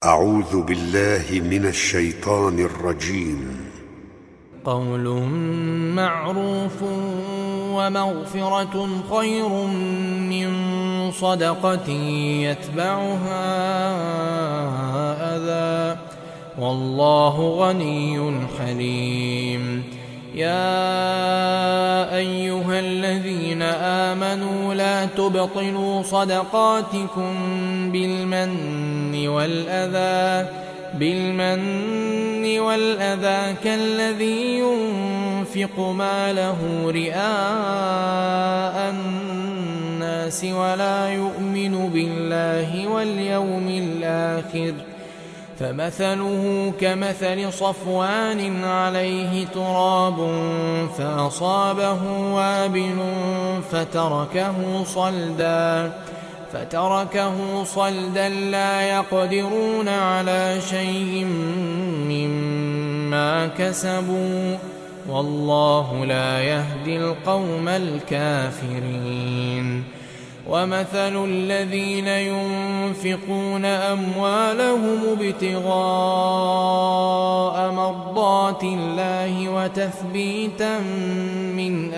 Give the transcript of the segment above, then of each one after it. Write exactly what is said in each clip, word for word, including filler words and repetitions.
أعوذ بالله من الشيطان الرجيم. قول معروف ومغفرة خير من صدقة يتبعها أذى، والله غني حليم. يا أيها الذين آمنوا لا تبطلوا صدقاتكم بالمن والأذى بالمن والأذى كالذي ينفق ماله رئاء الناس ولا يؤمن بالله واليوم الآخر، فمثله كمثل صفوان عليه تراب فأصابه وابل فتركه صلدا فتركه صلدا لا يقدرون على شيء مما كسبوا، والله لا يهدي القوم الكافرين. ومثل الذين ينفقون أموالهم ابتغاء مرضات الله وتثبيتا من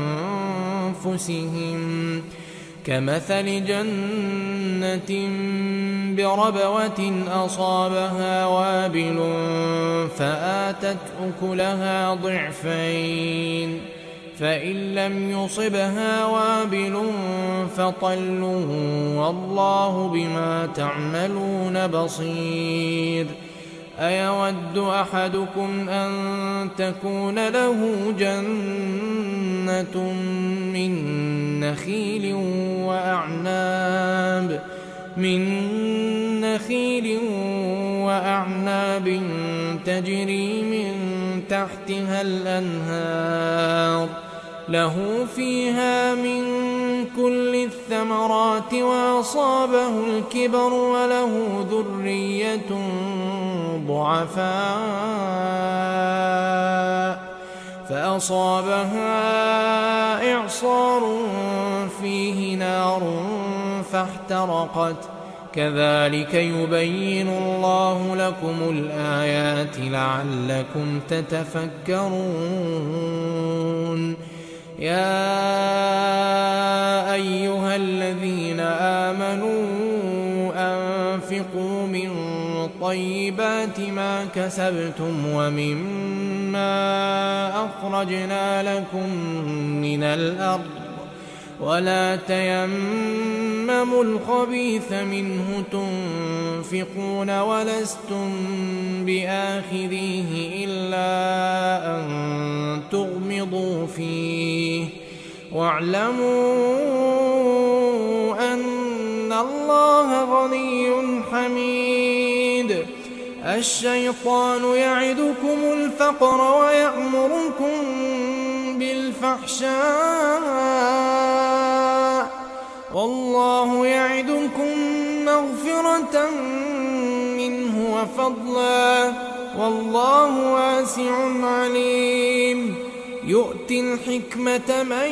أنفسهم كمثل جنة بربوة أصابها وابل فآتت أكلها ضعفين، فإن لم يصبها وابل فطل، والله بما تعملون بصير. أيود أحدكم أن تكون له جنة من نخيل وأعناب من نخيل وأعناب تجري من تحتها الأنهار له فيها من كل الثمرات وأصابه الكبر وله ذرية ضعفاء فأصابها إعصار فيه نار فاحترقت، كذلك يبين الله لكم الآيات لعلكم تتفكرون. يا أيها الذين آمنوا أنفقوا من طيبات ما كسبتم ومما أخرجنا لكم من الأرض، ولا تيمموا الخبيث منه تنفقون ولستم بآخذيه إلا أن تغمضوا فيه، واعلموا أن الله غني حميد. الشيطان يعدكم الفقر ويأمركم بالفحشاء، والله يعدكم مغفرة منه وفضلا، والله واسع عليم. يؤتي الحكمة من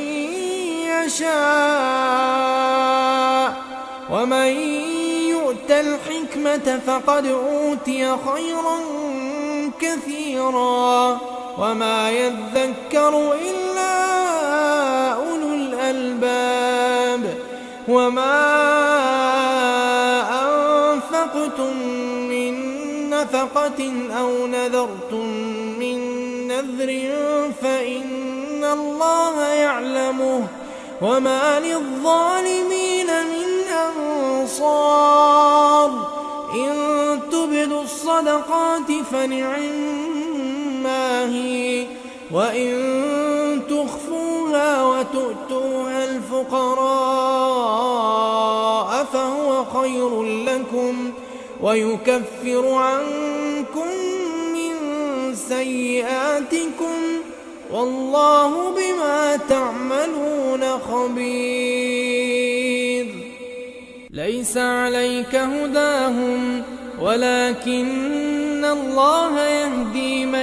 يشاء، ومن يؤت الحكمة فقد أوتي خيرا كثيرا، وما يذكر إلا أولو الألباب. وما أنفقتم من نفقة أو نذرتم من نذر فإن الله يعلمه، وما للظالمين من أنصار. إن تبدوا الصدقات فنعما هي، وإن تخفوها وتؤتوها الفقراء فهو خير لكم، ويكفر عنكم من سيئاتكم، والله بما تعملون خبير. ليس عليك هداهم ولكن الله يهدي من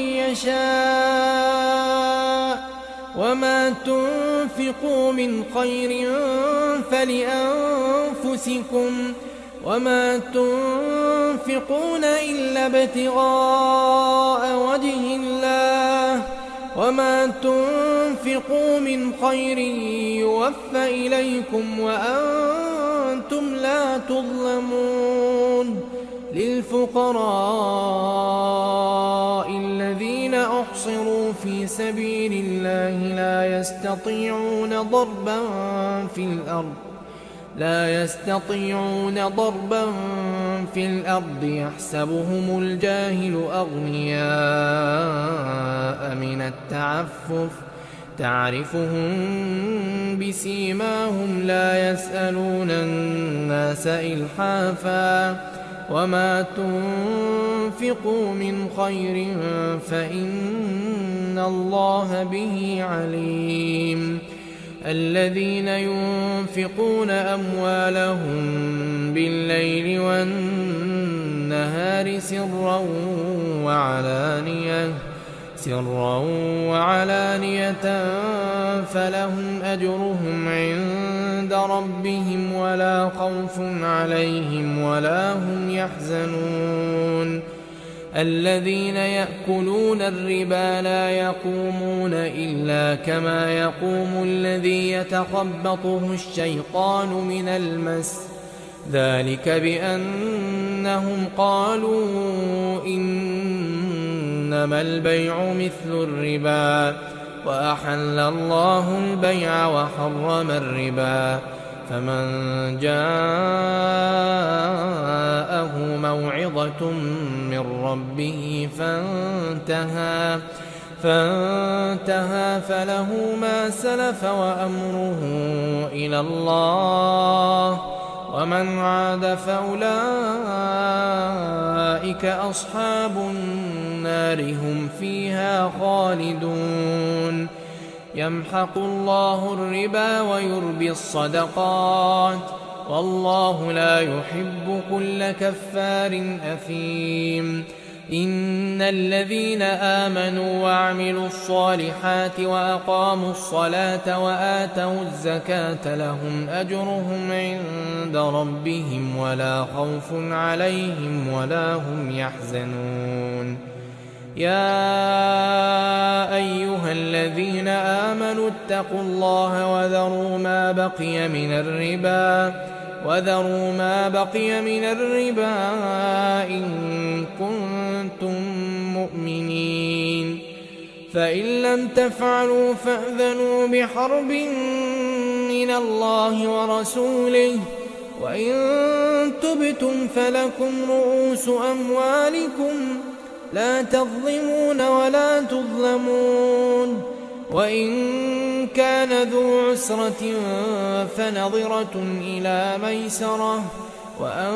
يشاء، وما تنفقوا من خير فلأنفسكم، وما تنفقون إلا ابتغاء وجه الله وما تنفقوا من خير يوفى إليكم وأنتم لا تظلمون للفقراء الذين أحصروا في سبيل الله لا يستطيعون ضربا في الأرض لا يستطيعون ضربا في الأرض يحسبهم الجاهل أغنياء من التعفف تعرفهم بسيماهم لا يسألون الناس إلحافا وما تنفقوا من خير فإن الله به عليم الذين ينفقون أموالهم بالليل والنهار سرا وعلانية سرا وعلانية فلهم أجرهم عند ربهم ولا خوف عليهم ولا هم يحزنون الذين يأكلون الربا لا يقومون إلا كما يقوم الذي يتخبطه الشيطان من المس ذلك بأنهم قالوا إنما البيع مثل الربا وأحل الله البيع وحرم الربا فمن جاءه موعظة من ربه فانتهى فانتهى فله ما سلف وأمره إلى الله ومن عاد فأولئك أصحاب النار هم فيها خالدون يمحق الله الربا ويربي الصدقات والله لا يحب كل كفار أثيم إن الذين آمنوا وعملوا الصالحات وأقاموا الصلاة وآتوا الزكاة لهم أجرهم عند ربهم ولا خوف عليهم ولا هم يحزنون يا أيها الذين آمنوا اتقوا الله وذروا ما بقي من الربا وذروا ما بقي من الربا إن كنتم مؤمنين فإن لم تفعلوا فأذنوا بحرب من الله ورسوله وإن تبتم فلكم رؤوس أموالكم لا تظلمون ولا تظلمون وإن كان ذو عسرة فنظرة إلى ميسرة وأن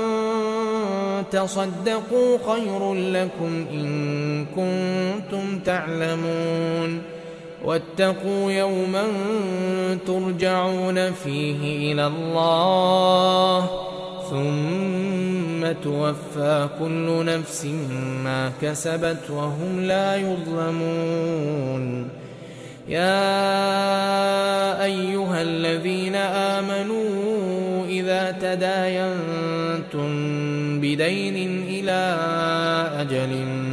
تصدقوا خير لكم إن كنتم تعلمون واتقوا يوما ترجعون فيه إلى الله ثم توفى كل نفس ما كسبت وهم لا يظلمون يا أيها الذين آمنوا إذا تداينتم بدين إلى أجل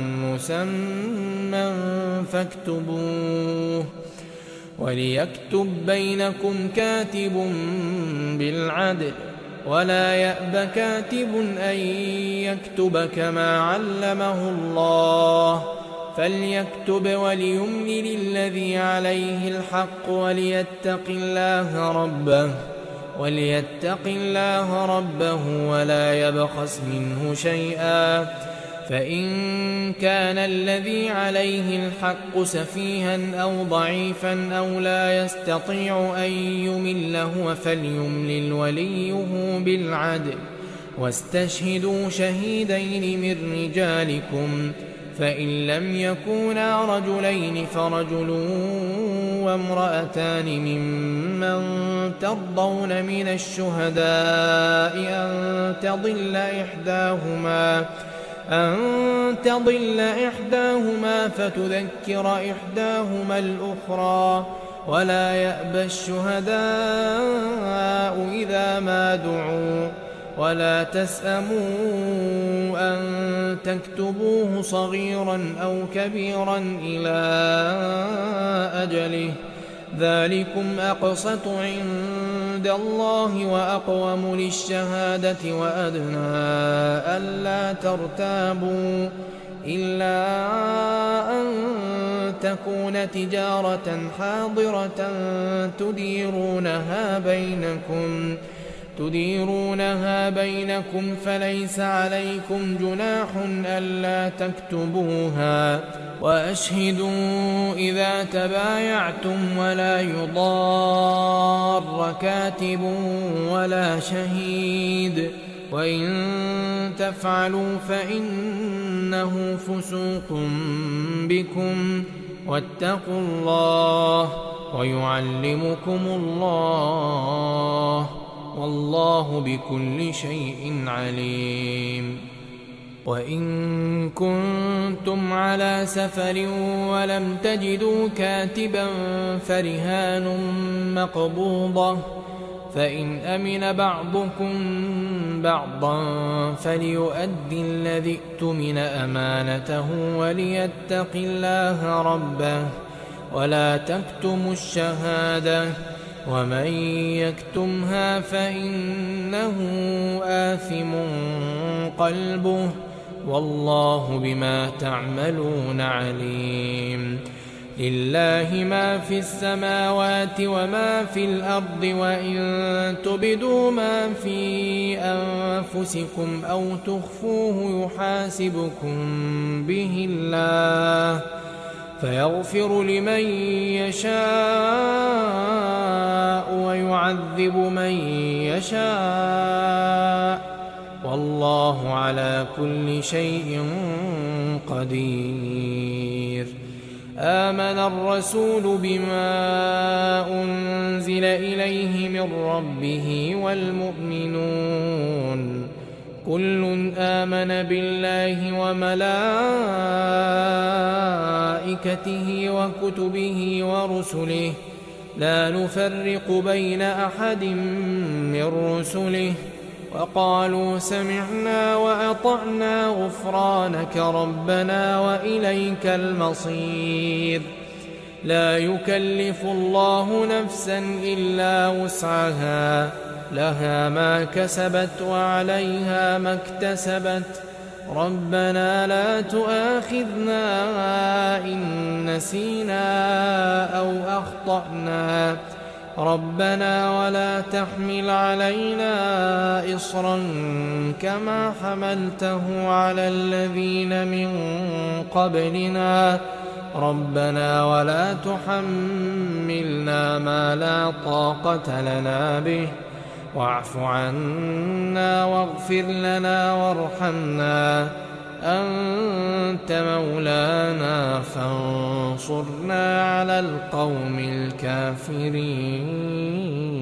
مسمى فاكتبوه وليكتب بينكم كاتب بالعدل ولا يأب كاتب أن يكتب كما علمه الله فليكتب وليملل الذي عليه الحق وليتق الله ربه وليتق الله ربه ولا يبخس منه شيئا فإن كان الذي عليه الحق سفيها أو ضعيفا أو لا يستطيع أن يمل هو فليملل وليه بالعدل واستشهدوا شهيدين من رجالكم فإن لم يكونا رجلين فرجل وامرأتان ممن ترضون من الشهداء أن تضل إحداهما أن تضل إحداهما فتذكر إحداهما الأخرى ولا يأبى الشهداء إذا ما دعوا ولا تسأموا أن تكتبوه صغيرا أو كبيرا إلى أجله، ذلكم أقسط عند الله وأقوم للشهادة وأدنى ألا ترتابوا، إلا أن تكون تجارة حاضرة تديرونها بينكم تديرونها بينكم فليس عليكم جناح ألا تكتبوها، وأشهدوا إذا تبايعتم ولا يضار كاتب ولا شهيد، وإن تفعلوا فإنه فسوق بكم، واتقوا الله ويعلمكم الله، والله بكل شيء عليم. وإن كنتم على سفر ولم تجدوا كاتبا فرهان مقبوضة، فإن أمن بعضكم بعضا فليؤدي الذي اؤتمن أمانته وليتق الله ربه ولا تكتموا الشهادة، ومن يكتمها فإنه آثم قلبه، والله بما تعملون عليم. لله ما في السماوات وما في الأرض، وإن تبدوا ما في أنفسكم أو تخفوه يحاسبكم به الله، فيغفر لمن يشاء ويعذب من يشاء، والله على كل شيء قدير. آمن الرسول بما أنزل إليه من ربه والمؤمنون كل آمن بالله وملائكته وكتبه ورسله لا نفرق بين أحد من رسله، وقالوا سمعنا وأطعنا غفرانك ربنا وإليك المصير. لا يكلف الله نفسا إلا وسعها، لها ما كسبت وعليها ما اكتسبت، ربنا لا تؤاخذنا إن نسينا أو أخطأنا، ربنا ولا تحمل علينا إصرا كما حملته على الذين من قبلنا، ربنا ولا تحملنا ما لا طاقة لنا به، واعف عنا واغفر لنا وارحمنا، أنت مولانا فانصرنا على القوم الكافرين.